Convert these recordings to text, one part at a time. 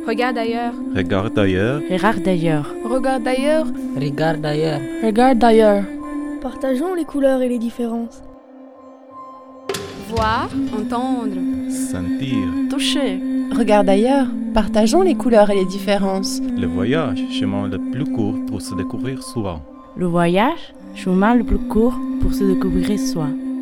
Regarde ailleurs. Regarde ailleurs. Regarde ailleurs. Regarde ailleurs. Regarde ailleurs. Regarde ailleurs. Partageons les couleurs et les différences. Voir, entendre. Sentir. Toucher. Regarde ailleurs. Partageons les couleurs et les différences. Le voyage, chemin le plus court pour se découvrir soi. Le voyage, chemin le plus court pour se découvrir soi.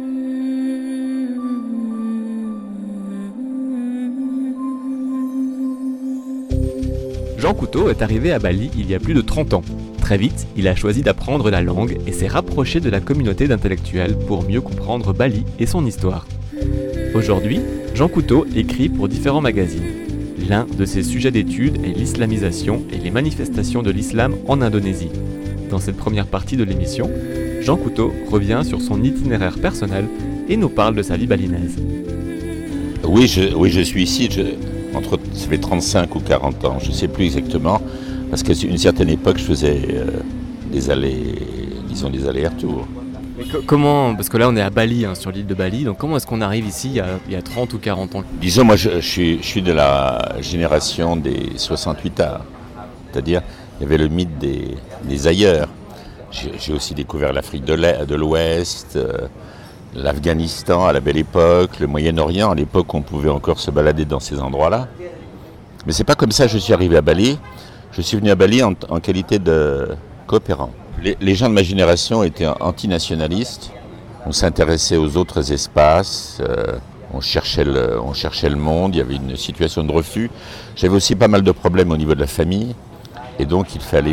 Jean Couto est arrivé à Bali il y a plus de 30 ans. Très vite, il a choisi d'apprendre la langue et s'est rapproché de la communauté d'intellectuels pour mieux comprendre Bali et son histoire. Aujourd'hui, Jean Couto écrit pour différents magazines. L'un de ses sujets d'étude est l'islamisation et les manifestations de l'islam en Indonésie. Dans cette première partie de l'émission, Jean Couto revient sur son itinéraire personnel et nous parle de sa vie balinaise. Oui, je suis ici, ça fait 35 ou 40 ans, je ne sais plus exactement, parce qu'à une certaine époque, je faisais des allers-retours. Comment, parce que là on est à Bali, sur l'île de Bali, donc comment est-ce qu'on arrive ici il y a 30 ou 40 ans? Disons, moi je suis de la génération des 68ards, c'est-à-dire il y avait le mythe des ailleurs. J'ai aussi découvert l'Afrique de l'Ouest, l'Afghanistan à la belle époque, le Moyen-Orient à l'époque où on pouvait encore se balader dans ces endroits-là. Mais c'est pas comme ça que je suis arrivé à Bali. Je suis venu à Bali en qualité de coopérant. Les gens de ma génération étaient antinationalistes. On s'intéressait aux autres espaces, on cherchait le monde, il y avait une situation de refus. J'avais aussi pas mal de problèmes au niveau de la famille. Et donc il fallait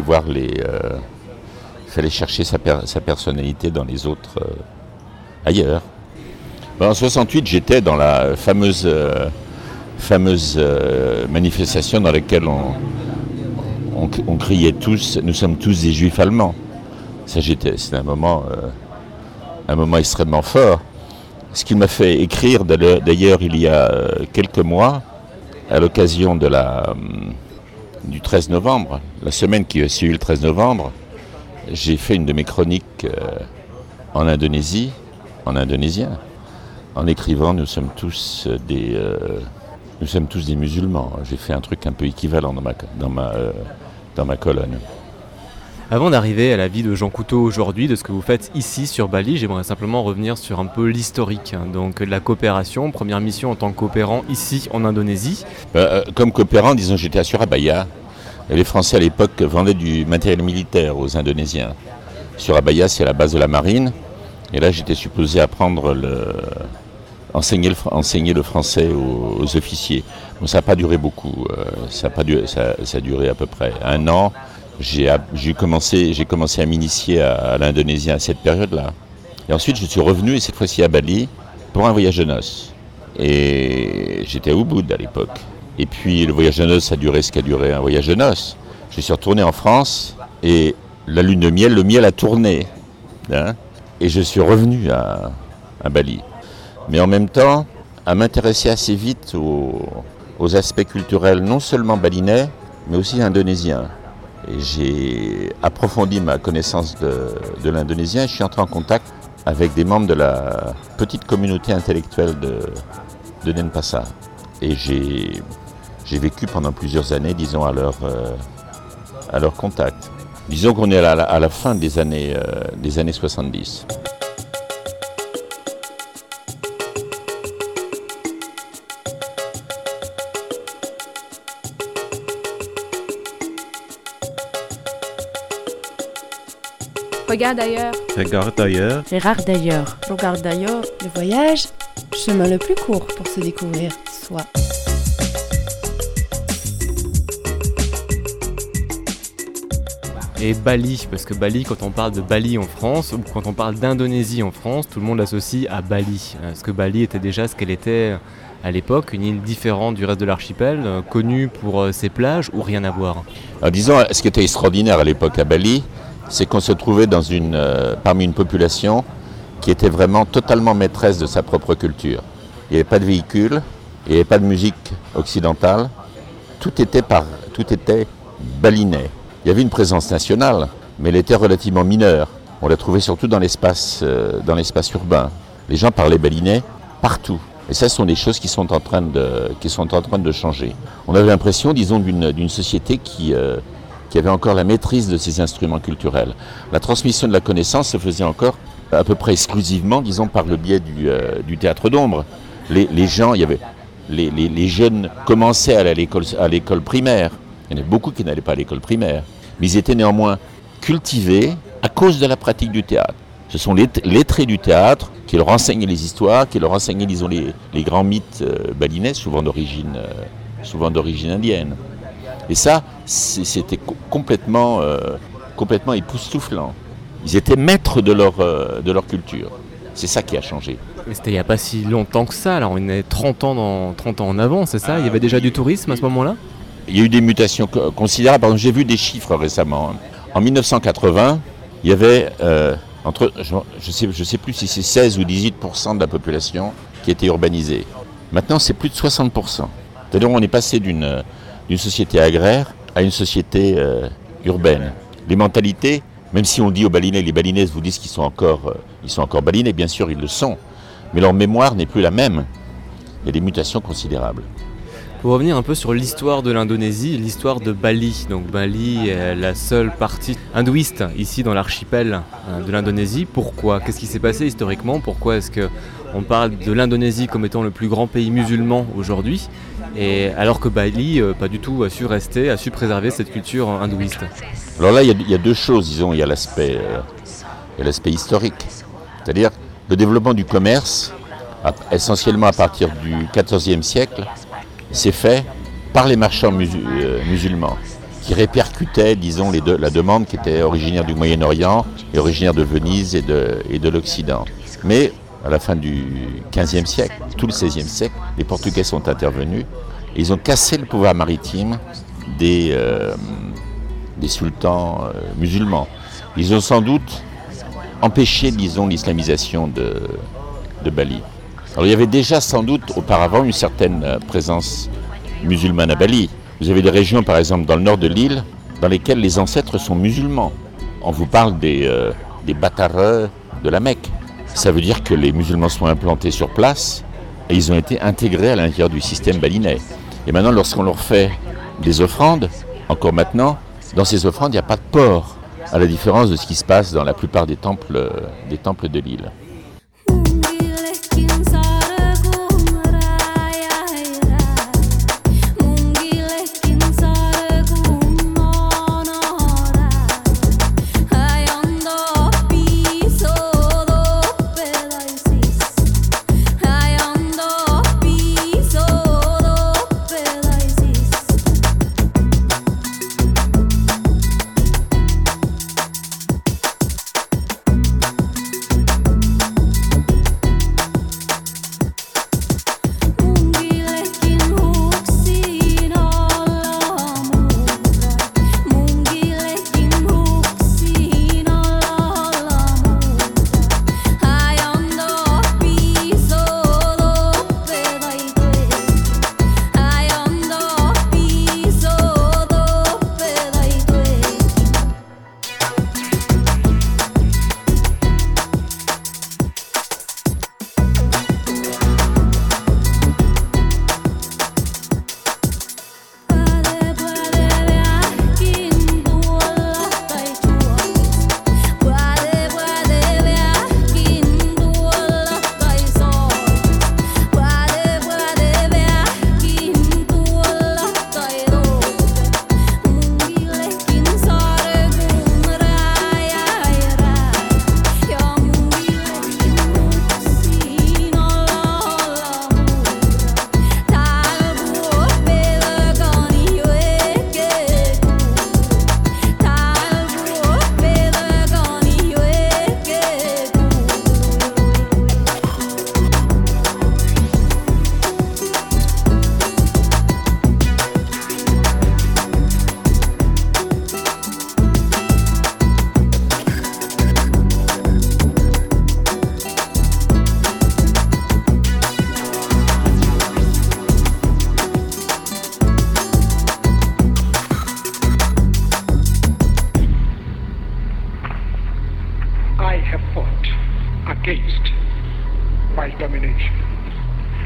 chercher sa personnalité dans les autres ailleurs. En 68, j'étais dans la fameuse manifestation dans laquelle on criait tous, nous sommes tous des juifs allemands. C'était un moment extrêmement fort. Ce qui m'a fait écrire d'ailleurs il y a quelques mois, à l'occasion du 13 novembre, la semaine qui a suivi le 13 novembre, j'ai fait une de mes chroniques en Indonésie, en indonésien, en écrivant nous sommes tous des musulmans. J'ai fait un truc un peu équivalent dans ma colonne. Avant d'arriver à la vie de Jean Couto aujourd'hui, de ce que vous faites ici sur Bali, j'aimerais simplement revenir sur un peu l'historique. Donc de la coopération, première mission en tant que coopérant ici en Indonésie. Comme coopérant, disons, j'étais à Surabaya. Et les Français à l'époque vendaient du matériel militaire aux Indonésiens. Surabaya, c'est la base de la marine. Et là, j'étais supposé enseigner le français aux officiers. Bon, ça n'a pas duré beaucoup. Ça a duré à peu près 1 an. J'ai commencé à m'initier à l'indonésien à cette période-là. Et ensuite, je suis revenu, et cette fois-ci à Bali, pour un voyage de noces. Et j'étais à Ubud à l'époque. Et puis, le voyage de noces a duré ce qu'a duré un voyage de noces. Je suis retourné en France, et la lune de miel, le miel a tourné. Et je suis revenu à Bali. Mais en même temps, à m'intéresser assez vite aux aspects culturels, non seulement balinais, mais aussi indonésiens. Et j'ai approfondi ma connaissance de l'indonésien et je suis entré en contact avec des membres de la petite communauté intellectuelle de Denpasar. Et j'ai vécu pendant plusieurs années, disons, à leur contact. Disons qu'on est à la fin des années 70. Regarde ailleurs. Regarde ailleurs. Regarde ailleurs. Regarde ailleurs. Le voyage, chemin le plus court pour se découvrir soi. Et Bali, parce que Bali, quand on parle de Bali en France, ou quand on parle d'Indonésie en France, tout le monde l'associe à Bali. Est-ce que Bali était déjà ce qu'elle était à l'époque, une île différente du reste de l'archipel, connue pour ses plages ou rien à voir? Alors, disons, ce qui était extraordinaire à l'époque à Bali, c'est qu'on se trouvait parmi une population qui était vraiment totalement maîtresse de sa propre culture. Il n'y avait pas de véhicule, il n'y avait pas de musique occidentale, tout était balinais. Il y avait une présence nationale, mais elle était relativement mineure. On la trouvait surtout dans l'espace urbain. Les gens parlaient balinais partout. Et ça, ce sont des choses qui sont en train de changer. On avait l'impression, disons, d'une société qui avait encore la maîtrise de ses instruments culturels. La transmission de la connaissance se faisait encore à peu près exclusivement, disons, par le biais du théâtre d'ombre. Les gens, les jeunes commençaient à aller à l'école primaire. Il y en a beaucoup qui n'allaient pas à l'école primaire. Mais ils étaient néanmoins cultivés à cause de la pratique du théâtre. Ce sont les lettrés du théâtre qui leur enseignaient les histoires, qui leur enseignaient, disons, les grands mythes balinais, souvent d'origine indienne. Et ça, c'était complètement époustouflant. Ils étaient maîtres de leur culture. C'est ça qui a changé. Mais c'était il n'y a pas si longtemps que ça, alors on est 30 ans en avant, c'est ça? Il y avait déjà du tourisme à ce moment-là? Il y a eu des mutations considérables. Par exemple, j'ai vu des chiffres récemment. En 1980, il y avait je sais plus si c'est 16 ou 18% de la population qui était urbanisée. Maintenant, c'est plus de 60%. C'est-à-dire on est passé d'une société agraire à une société urbaine. Les mentalités, même si on dit aux Balinais, les Balinaises vous disent qu'ils sont encore Balinais, bien sûr ils le sont, mais leur mémoire n'est plus la même. Il y a des mutations considérables. Pour revenir un peu sur l'histoire de l'Indonésie, l'histoire de Bali. Donc Bali est la seule partie hindouiste ici dans l'archipel de l'Indonésie. Pourquoi? Qu'est-ce qui s'est passé historiquement? Pourquoi est-ce qu'on parle de l'Indonésie comme étant le plus grand pays musulman aujourd'hui, et alors que Bali, pas du tout, a su préserver cette culture hindouiste? Alors là, il y a deux choses, disons. Il y a l'aspect historique. C'est-à-dire le développement du commerce, essentiellement à partir du XIVe siècle, c'est fait par les marchands musulmans qui répercutaient, disons, la demande qui était originaire du Moyen-Orient et originaire de Venise et de l'Occident. Mais à la fin du XVe siècle, tout le XVIe siècle, les Portugais sont intervenus et ils ont cassé le pouvoir maritime des sultans musulmans. Ils ont sans doute empêché, disons, l'islamisation de Bali. Alors il y avait déjà sans doute auparavant une certaine présence musulmane à Bali. Vous avez des régions, par exemple, dans le nord de l'île, dans lesquelles les ancêtres sont musulmans. On vous parle des Batareux de la Mecque. Ça veut dire que les musulmans sont implantés sur place et ils ont été intégrés à l'intérieur du système balinais. Et maintenant, lorsqu'on leur fait des offrandes, encore maintenant, dans ces offrandes, il n'y a pas de porc, à la différence de ce qui se passe dans la plupart des temples de l'île.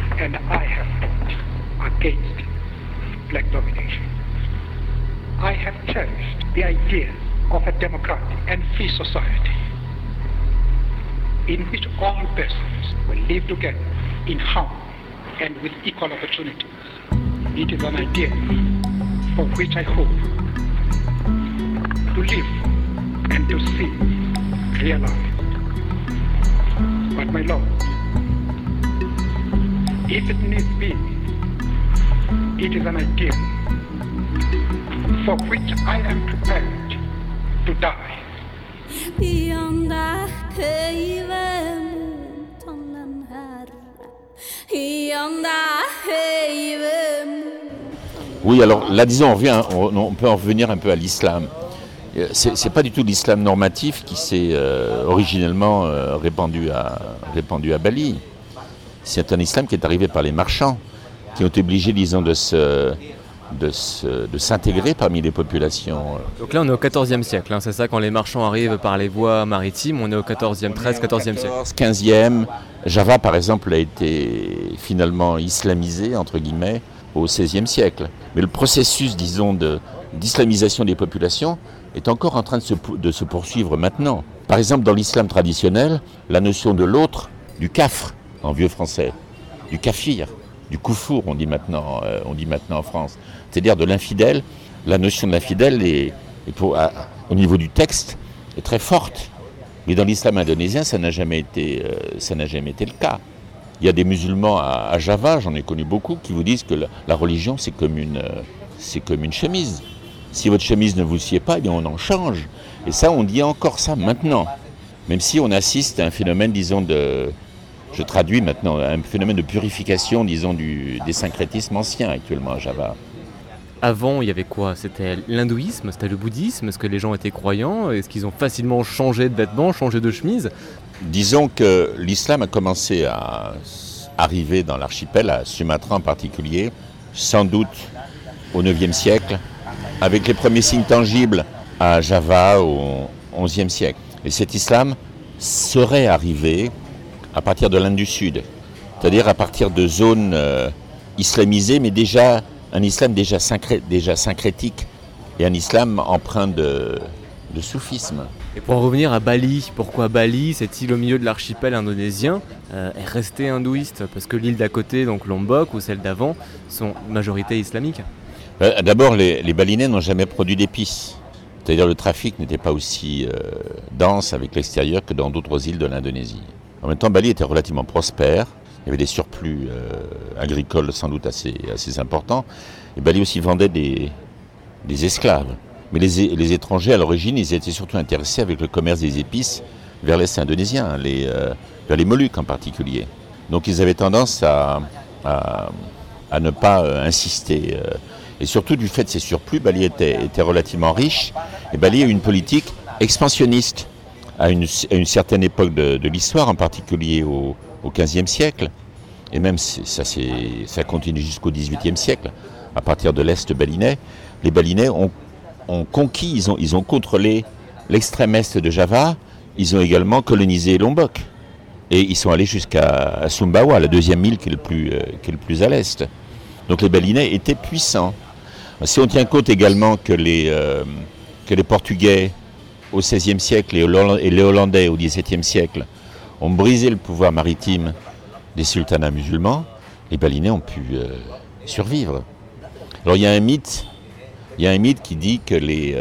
and I have fought against black domination. I have cherished the idea of a democratic and free society in which all persons will live together in harmony and with equal opportunity. It is an idea for which I hope to live and to see realized. But my Lord, if it needs be, it is an idea for which I am prepared to die. Oui, alors là, disons, on peut en revenir un peu à l'islam. C'est pas du tout l'islam normatif qui s'est originellement répandu à Bali. C'est un islam qui est arrivé par les marchands, qui ont été obligés, disons, de s'intégrer parmi les populations. Donc là, on est au XIVe siècle, hein, c'est ça, quand les marchands arrivent par les voies maritimes, on est au XIVe, 13, XIVe siècle. 15e, Java, par exemple, a été finalement islamisé, entre guillemets, au XVIe siècle. Mais le processus, disons, d'islamisation des populations est encore en train de se poursuivre maintenant. Par exemple, dans l'islam traditionnel, la notion de l'autre, du kafr, en vieux français, du kafir, du koufour, on dit maintenant en France, c'est-à-dire de l'infidèle. La notion de l'infidèle au niveau du texte est très forte, mais dans l'islam indonésien, ça n'a jamais été le cas. Il y a des musulmans à Java, j'en ai connu beaucoup, qui vous disent que la religion c'est comme une chemise. Si votre chemise ne vous sied pas, eh bien on en change. Et ça, on dit encore ça maintenant, même si on assiste à un phénomène, disons, je traduis maintenant, un phénomène de purification, disons, des syncrétismes anciens actuellement à Java. Avant, il y avait quoi? C'était l'hindouisme, c'était le bouddhisme? Est-ce que les gens étaient croyants? Est-ce qu'ils ont facilement changé de vêtements, changé de chemise? Disons que l'islam a commencé à arriver dans l'archipel, à Sumatra en particulier, sans doute au IXe siècle, avec les premiers signes tangibles à Java au XIe siècle. Et cet islam serait arrivé à partir de l'Inde du Sud, c'est-à-dire à partir de zones islamisées, mais déjà un islam déjà syncrétique et un islam empreint de soufisme. Et pour en revenir à Bali, pourquoi Bali, cette île au milieu de l'archipel indonésien, est restée hindouiste? Parce que l'île d'à côté, donc Lombok ou celle d'avant, sont majorité islamique. D'abord, les Balinais n'ont jamais produit d'épices. C'est-à-dire le trafic n'était pas aussi dense avec l'extérieur que dans d'autres îles de l'Indonésie. En même temps, Bali était relativement prospère. Il y avait des surplus agricoles sans doute assez importants. Et Bali aussi vendait des esclaves. Mais les étrangers, à l'origine, ils étaient surtout intéressés avec le commerce des épices vers l'Est indonésien, vers les Moluques en particulier. Donc ils avaient tendance à ne pas insister. Et surtout du fait de ces surplus, Bali était relativement riche. Et Bali a eu une politique expansionniste à une certaine époque de l'histoire, en particulier au XVe siècle. Et même ça continue jusqu'au XVIIIe siècle. À partir de l'Est balinais, les Balinais ont conquis, ils ont contrôlé l'extrême est de Java, ils ont également colonisé Lombok. Et ils sont allés jusqu'à Sumbawa, la deuxième île qui est le plus à l'est. Donc les Balinais étaient puissants. Si on tient compte également que les Portugais au XVIe siècle et les Hollandais au XVIIe siècle ont brisé le pouvoir maritime des sultanats musulmans, les Balinais ont pu survivre. Alors il y a un mythe qui dit que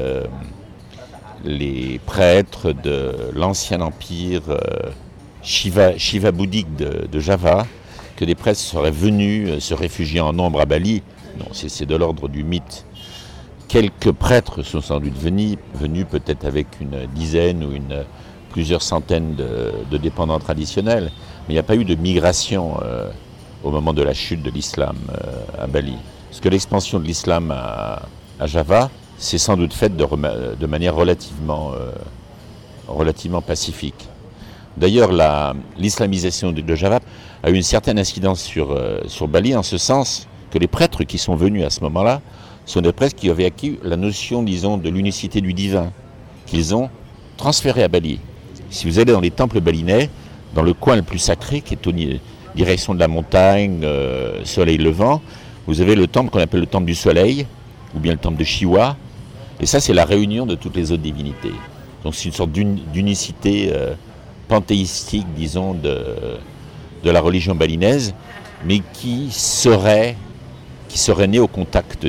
les prêtres de l'ancien empire Shiva bouddhique de Java, que des prêtres seraient venus se réfugier en nombre à Bali. Non, c'est de l'ordre du mythe. Quelques prêtres sont sans doute venus peut-être avec une dizaine ou plusieurs centaines de dépendants traditionnels, mais il n'y a pas eu de migration au moment de la chute de l'islam à Bali. Parce que l'expansion de l'islam à Java s'est sans doute faite de manière relativement pacifique. D'ailleurs, l'islamisation de Java a eu une certaine incidence sur Bali, en ce sens que les prêtres qui sont venus à ce moment-là sont des prêtres qui avaient acquis la notion, disons, de l'unicité du divin, qu'ils ont transféré à Bali. Si vous allez dans les temples balinais, dans le coin le plus sacré, qui est direction de la montagne, soleil levant, vous avez le temple qu'on appelle le temple du soleil, ou bien le temple de Shiva. Et ça, c'est la réunion de toutes les autres divinités. Donc c'est une sorte d'unicité panthéistique, disons, de la religion balinaise, mais qui serait née au contact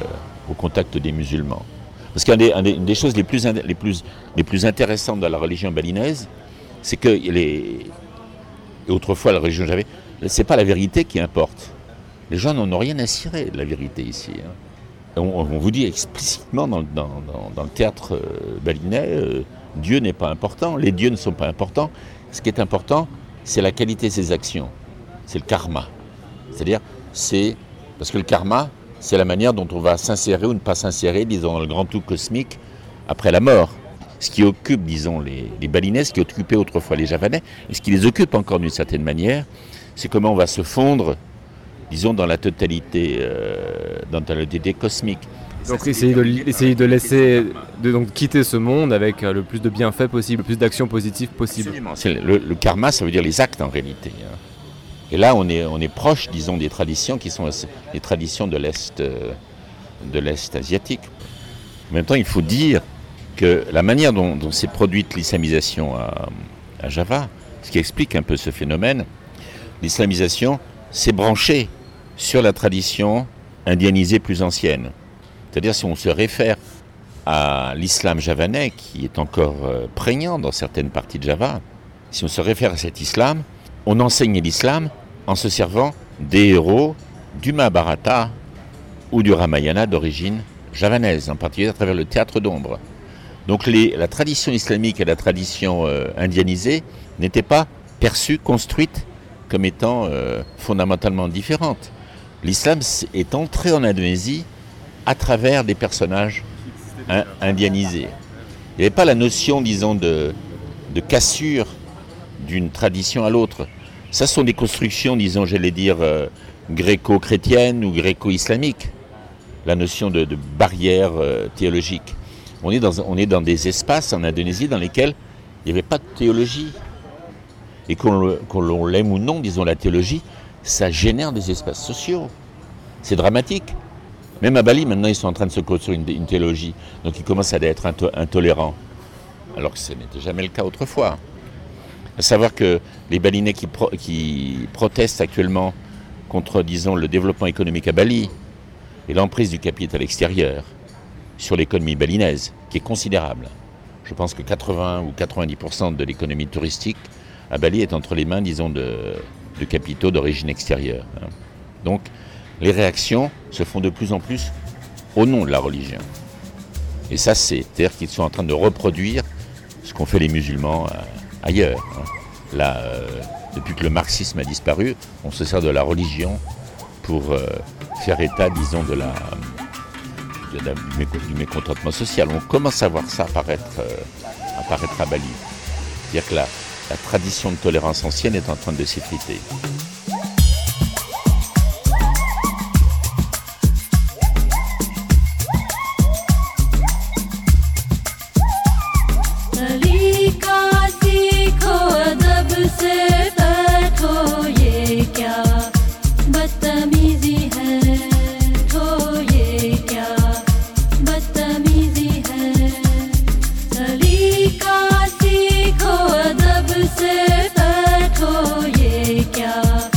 des musulmans. Parce qu'une des choses les plus intéressantes dans la religion balinaise, c'est que et autrefois la religion j'avais, c'est pas la vérité qui importe. Les gens n'en ont rien à cirer de la vérité ici. On vous dit explicitement dans le théâtre balinais, Dieu n'est pas important, les dieux ne sont pas importants. Ce qui est important, c'est la qualité de ses actions, c'est le karma. C'est-à-dire, parce que le karma, c'est la manière dont on va s'insérer ou ne pas s'insérer, disons, dans le grand tout cosmique après la mort. Ce qui occupe, disons, les balinais, ce qui occupait autrefois les javanais, et ce qui les occupe encore d'une certaine manière, c'est comment on va se fondre, disons, dans la totalité cosmique. Donc essayer de laisser, donc quitter ce monde avec le plus de bienfaits possible, le plus d'actions positives possible. Absolument. Le karma, ça veut dire les actes en réalité. Et là, on est proche, disons, des traditions qui sont les traditions de l'Est asiatique. En même temps, il faut dire que la manière dont s'est produite l'islamisation à Java, ce qui explique un peu ce phénomène, l'islamisation s'est branchée sur la tradition indianisée plus ancienne. C'est-à-dire, si on se réfère à l'islam javanais, qui est encore prégnant dans certaines parties de Java, si on se réfère à cet islam, on enseigne l'islam en se servant des héros du Mahabharata ou du Ramayana d'origine javanaise, en particulier à travers le théâtre d'ombre. Donc la tradition islamique et la tradition indianisée n'étaient pas perçues, construites comme étant fondamentalement différentes. L'islam est entré en Indonésie à travers des personnages indianisés. Il n'y avait pas la notion, disons, de cassure d'une tradition à l'autre. Ça sont des constructions, disons, j'allais dire, gréco-chrétiennes ou gréco-islamiques. La notion de barrière théologique. On est dans des espaces en Indonésie dans lesquels il n'y avait pas de théologie. Et qu'on l'aime ou non, disons, la théologie, ça génère des espaces sociaux. C'est dramatique. Même à Bali, maintenant, ils sont en train de se construire une théologie. Donc ils commencent à être intolérants. Alors que ce n'était jamais le cas autrefois. À savoir que les Balinais qui protestent actuellement contre, disons, le développement économique à Bali et l'emprise du capital extérieur sur l'économie balinaise, qui est considérable. Je pense que 80 ou 90% de l'économie touristique à Bali est entre les mains, disons, de capitaux d'origine extérieure. Donc, les réactions se font de plus en plus au nom de la religion. Et ça, c'est-à-dire qu'ils sont en train de reproduire ce qu'ont fait les musulmans ailleurs. Là, depuis que le marxisme a disparu, on se sert de la religion pour faire état, disons, du mécontentement social. On commence à voir ça apparaître à Bali. C'est-à-dire que la tradition de tolérance ancienne est en train de s'effriter. सलीका सीखो अदब से बैठो ये क्या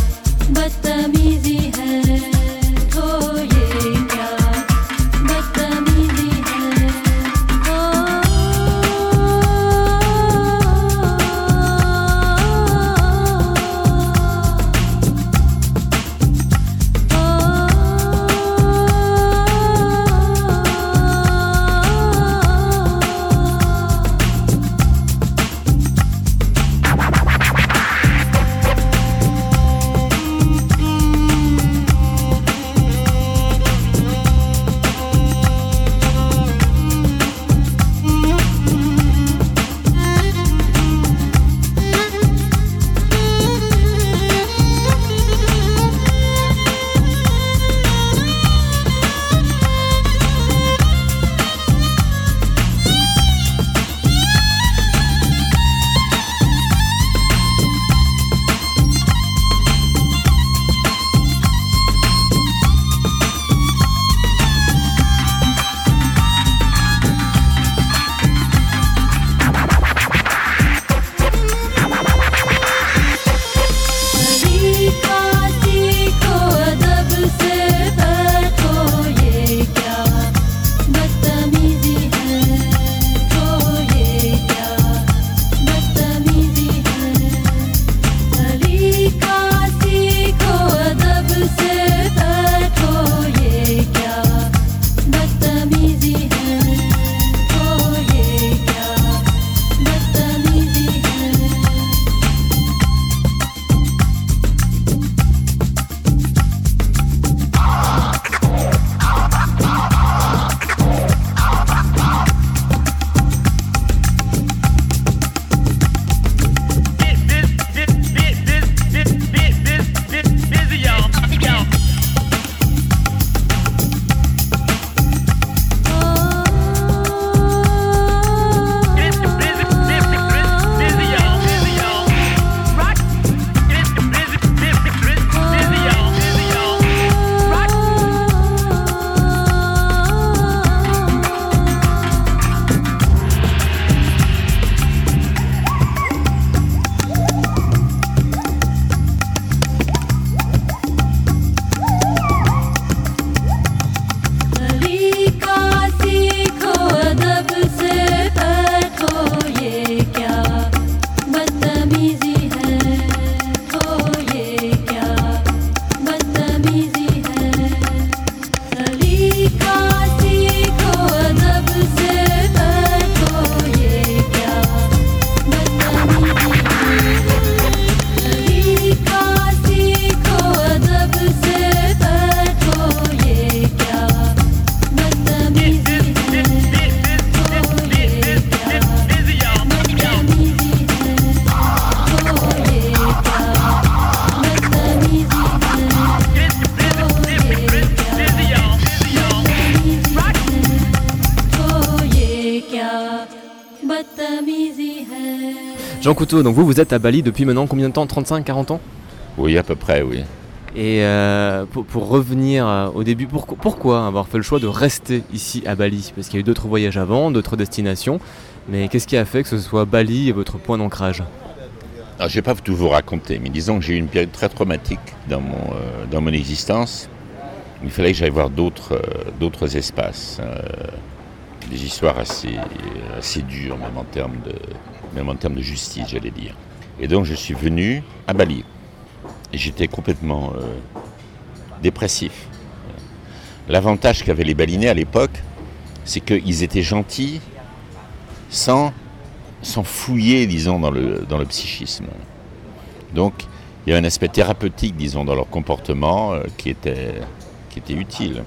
Jean Couteau, donc vous êtes à Bali depuis maintenant combien de temps? 35, 40 ans? Oui, à peu près, oui. Et pour revenir au début, pourquoi avoir fait le choix de rester ici à Bali? Parce qu'il y a eu d'autres voyages avant, d'autres destinations, mais qu'est-ce qui a fait que ce soit Bali votre point d'ancrage? Alors, je ne vais pas tout vous raconter, mais disons que j'ai eu une période très traumatique dans mon existence. Il fallait que j'aille voir d'autres espaces, des histoires assez dures, même en termes de justice, j'allais dire. Et donc je suis venu à Bali. Et j'étais complètement dépressif. L'avantage qu'avaient les Balinais à l'époque, c'est qu'ils étaient gentils sans fouiller, disons, dans le psychisme. Donc, il y avait un aspect thérapeutique, disons, dans leur comportement qui était utile.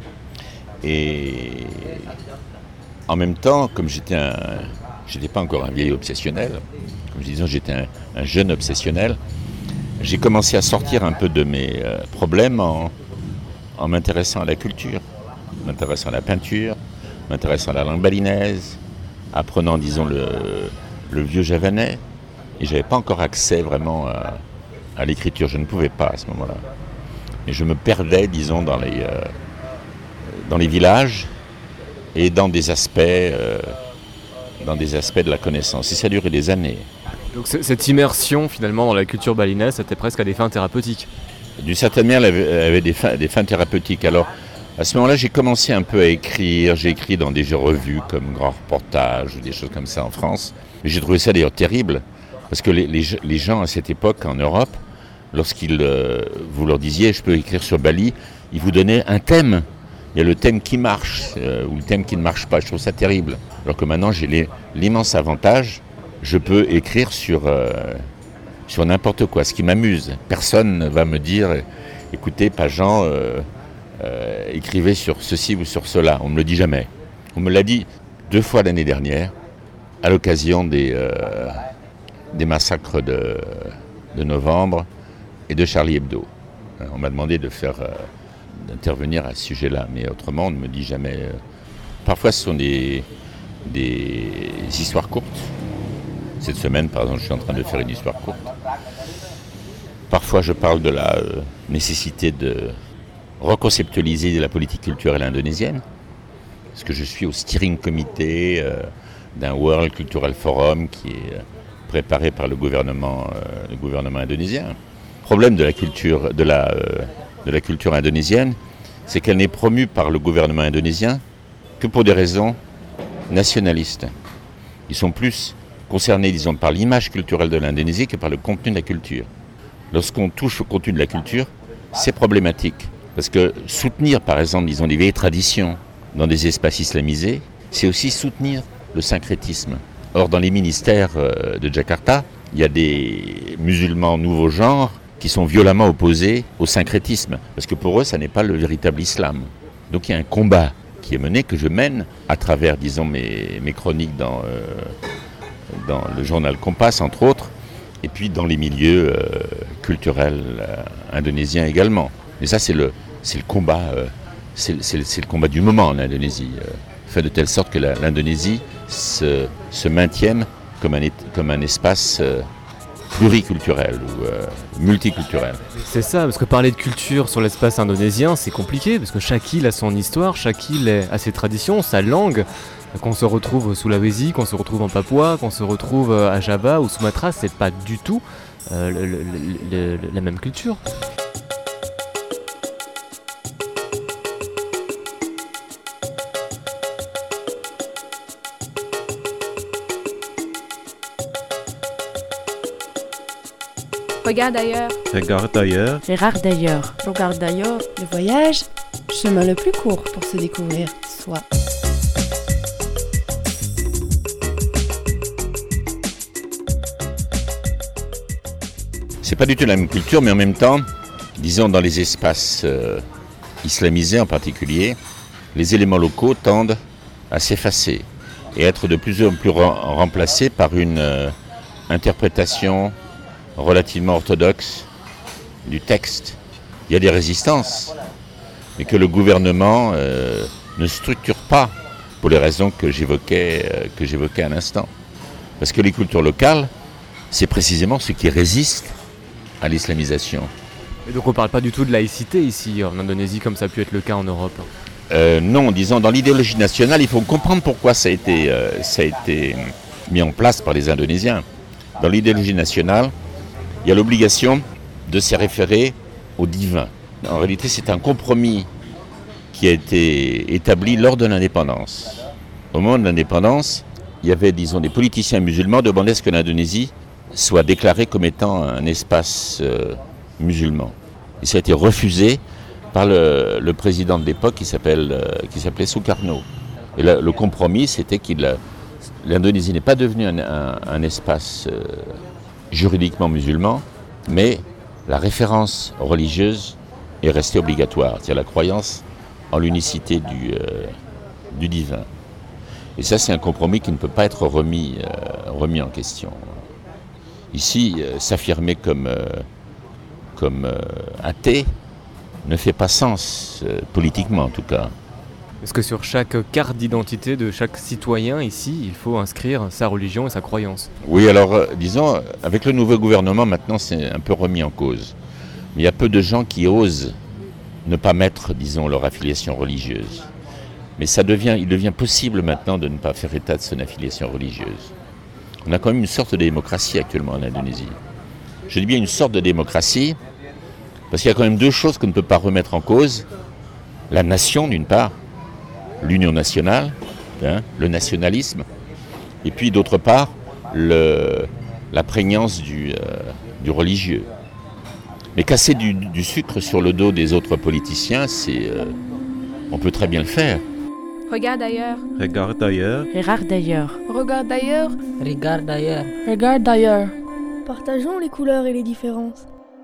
Et en même temps, comme j'étais pas encore un vieil obsessionnel, comme je disais, j'étais un jeune obsessionnel, j'ai commencé à sortir un peu de mes problèmes en m'intéressant à la culture, m'intéressant à la peinture, m'intéressant à la langue balinaise, apprenant, disons, le vieux javanais. Et je n'avais pas encore accès vraiment à l'écriture, je ne pouvais pas à ce moment-là. Mais je me perdais, disons, dans les villages et dans des aspects de la connaissance. Et ça a duré des années. Donc cette immersion finalement dans la culture balinaise, c'était presque à des fins thérapeutiques. D'une certaine manière, elle avait des fins thérapeutiques. Alors, à ce moment-là, j'ai commencé un peu à écrire. J'ai écrit dans des revues comme Grand Reportage ou des choses comme ça en France. Et j'ai trouvé ça d'ailleurs terrible, parce que les gens à cette époque en Europe, lorsqu'ils vous leur disiez « je peux écrire sur Bali », ils vous donnaient un thème. Il y a le thème qui marche ou le thème qui ne marche pas. Je trouve ça terrible. Alors que maintenant, j'ai l'immense avantage, je peux écrire sur n'importe quoi, ce qui m'amuse. Personne ne va me dire « écoutez, Pageant, écrivez sur ceci ou sur cela ». On ne me le dit jamais. On me l'a dit 2 fois l'année dernière, à l'occasion des massacres de novembre et de Charlie Hebdo. On m'a demandé d'intervenir à ce sujet-là, mais autrement on ne me dit jamais. Parfois ce sont des histoires courtes. Cette semaine par exemple je suis en train de faire une histoire courte. Parfois je parle de la nécessité de reconceptualiser la politique culturelle indonésienne, parce que je suis au steering committee d'un World Cultural Forum qui est préparé par le gouvernement indonésien. Le problème de la culture indonésienne, c'est qu'elle n'est promue par le gouvernement indonésien que pour des raisons nationalistes. Ils sont plus concernés, disons, par l'image culturelle de l'Indonésie que par le contenu de la culture. Lorsqu'on touche au contenu de la culture, c'est problématique. Parce que soutenir, par exemple, disons, des vieilles traditions dans des espaces islamisés, c'est aussi soutenir le syncrétisme. Or, dans les ministères de Jakarta, il y a des musulmans nouveaux genres qui sont violemment opposés au syncrétisme, parce que pour eux, ça n'est pas le véritable islam. Donc il y a un combat qui est mené, que je mène à travers, disons, mes chroniques dans le journal Kompas, entre autres, et puis dans les milieux culturels indonésiens également. Et ça, c'est le combat, c'est le combat du moment en Indonésie, fait de telle sorte que l'Indonésie se maintienne comme un espace pluriculturel ou multiculturel. C'est ça, parce que parler de culture sur l'espace indonésien, c'est compliqué, parce que chaque île a son histoire, chaque île a ses traditions, sa langue. Qu'on se retrouve au Sulawesi, qu'on se retrouve en Papouas, qu'on se retrouve à Java ou Sumatra, c'est pas du tout la même culture. Regarde ailleurs. Regarde ailleurs. Gérard d'ailleurs. Regarde d'ailleurs. Le voyage, chemin le plus court pour se découvrir soi. C'est pas du tout la même culture, mais en même temps, disons dans les espaces islamisés en particulier, les éléments locaux tendent à s'effacer et être de plus en plus remplacés par une interprétation relativement orthodoxe du texte. Il y a des résistances, mais que le gouvernement ne structure pas pour les raisons que j'évoquais à l'instant. Parce que les cultures locales c'est précisément ce qui résiste à l'islamisation. Et donc on parle pas du tout de laïcité ici en Indonésie comme ça a pu être le cas en Europe. Non, disons, dans l'idéologie nationale, il faut comprendre pourquoi ça a été mis en place par les Indonésiens. Dans l'idéologie nationale, il y a l'obligation de se référer au divin. En réalité, c'est un compromis qui a été établi lors de l'indépendance. Au moment de l'indépendance, il y avait, disons, des politiciens musulmans demandaient à ce que l'Indonésie soit déclarée comme étant un espace musulman. Et ça a été refusé par le président de l'époque qui s'appelait Sukarno. Et là, le compromis, c'était que l'Indonésie n'est pas devenue un espace juridiquement musulman, mais la référence religieuse est restée obligatoire, c'est-à-dire la croyance en l'unicité du divin. Et ça, c'est un compromis qui ne peut pas être remis en question. Ici, s'affirmer comme athée ne fait pas sens, politiquement en tout cas. Est-ce que sur chaque carte d'identité de chaque citoyen ici, il faut inscrire sa religion et sa croyance? Oui, alors disons, avec le nouveau gouvernement, maintenant c'est un peu remis en cause. Mais il y a peu de gens qui osent ne pas mettre, disons, leur affiliation religieuse. Mais il devient possible maintenant de ne pas faire état de son affiliation religieuse. On a quand même une sorte de démocratie actuellement en Indonésie. Je dis bien une sorte de démocratie, parce qu'il y a quand même deux choses qu'on ne peut pas remettre en cause. La nation, d'une part, l'union nationale, le nationalisme, et puis d'autre part, la prégnance du religieux. Mais casser du sucre sur le dos des autres politiciens, on peut très bien le faire. Regarde ailleurs. Regarde ailleurs. Regarde d'ailleurs. Regarde d'ailleurs. Regarde d'ailleurs. Regarde d'ailleurs. Partageons les couleurs et les différences.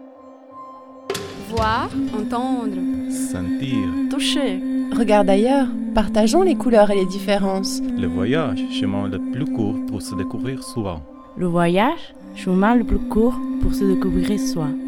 Voir, entendre. Sentir. Toucher. Regarde d'ailleurs. Partageons les couleurs et les différences. Le voyage, chemin le plus court pour se découvrir soi. Le voyage, chemin le plus court pour se découvrir soi.